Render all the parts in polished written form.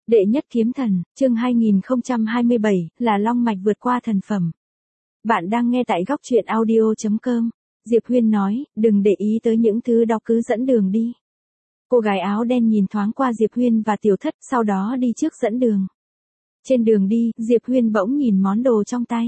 Đệ nhất kiếm thần, chương 2027, là long mạch vượt qua thần phẩm. Bạn đang nghe tại góc truyện audio.com. Diệp Huyên nói, đừng để ý tới những thứ đó, cứ dẫn đường đi. Cô gái áo đen nhìn thoáng qua Diệp Huyên và Tiểu Thất, sau đó đi trước dẫn đường. Trên đường đi, Diệp Huyên bỗng nhìn món đồ trong tay.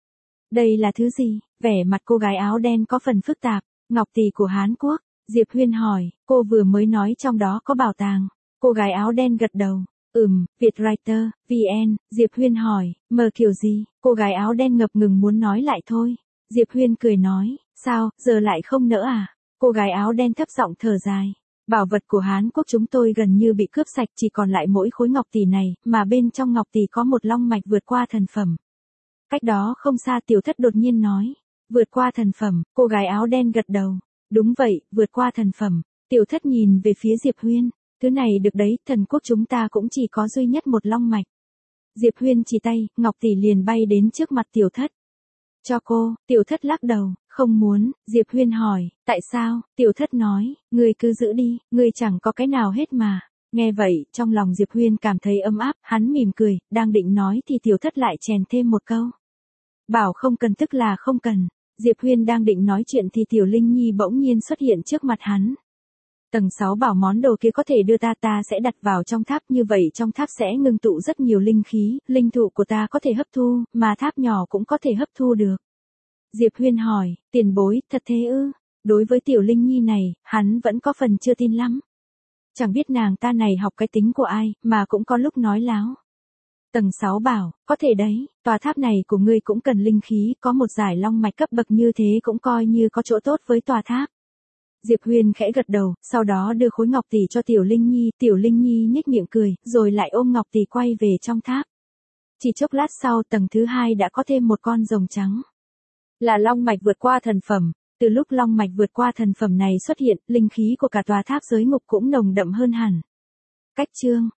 Đây là thứ gì? Vẻ mặt cô gái áo đen có phần phức tạp. Ngọc tỷ của Hán Quốc. Diệp Huyên hỏi, cô vừa mới nói trong đó có bảo tàng. Cô gái áo đen gật đầu. Vietwriter, VN, Diệp Huyên hỏi, mờ kiểu gì? Cô gái áo đen ngập ngừng muốn nói lại thôi. Diệp Huyên cười nói, sao, giờ lại không nỡ à? Cô gái áo đen thấp giọng thở dài. Bảo vật của Hán Quốc chúng tôi gần như bị cướp sạch, chỉ còn lại mỗi khối ngọc tỷ này, mà bên trong ngọc tỷ có một long mạch vượt qua thần phẩm. Cách đó không xa Tiểu Thất đột nhiên nói, vượt qua thần phẩm, cô gái áo đen gật đầu. Đúng vậy, vượt qua thần phẩm. Tiểu Thất nhìn về phía Diệp Huyên. Thứ này được đấy, thần quốc chúng ta cũng chỉ có duy nhất một long mạch. Diệp Huyên chỉ tay, ngọc tỷ liền bay đến trước mặt Tiểu Thất. Cho cô. Tiểu Thất lắc đầu, không muốn. Diệp Huyên hỏi, tại sao? Tiểu Thất nói, ngươi cứ giữ đi, ngươi chẳng có cái nào hết mà. Nghe vậy, trong lòng Diệp Huyên cảm thấy ấm áp, hắn mỉm cười, đang định nói thì Tiểu Thất lại chèn thêm một câu. Bảo không cần tức là không cần. Diệp Huyên đang định nói chuyện thì Tiểu Linh Nhi bỗng nhiên xuất hiện trước mặt hắn. Tầng 6 bảo món đồ kia có thể đưa ta sẽ đặt vào trong tháp, như vậy trong tháp sẽ ngưng tụ rất nhiều linh khí, linh thụ của ta có thể hấp thu, mà tháp nhỏ cũng có thể hấp thu được. Diệp Huyên hỏi, tiền bối, thật thế ư? Đối với Tiểu Linh Nhi này, hắn vẫn có phần chưa tin lắm. Chẳng biết nàng ta này học cái tính của ai, mà cũng có lúc nói láo. Tầng 6 bảo, có thể đấy, tòa tháp này của ngươi cũng cần linh khí, có một giải long mạch cấp bậc như thế cũng coi như có chỗ tốt với tòa tháp. Diệp Huyên khẽ gật đầu, sau đó đưa khối ngọc tỷ cho Tiểu Linh Nhi nhếch miệng cười, rồi lại ôm ngọc tỷ quay về trong tháp. Chỉ chốc lát sau, tầng thứ 2 đã có thêm một con rồng trắng. Là long mạch vượt qua thần phẩm. Từ lúc long mạch vượt qua thần phẩm này xuất hiện, linh khí của cả tòa tháp giới ngục cũng nồng đậm hơn hẳn. Cách chương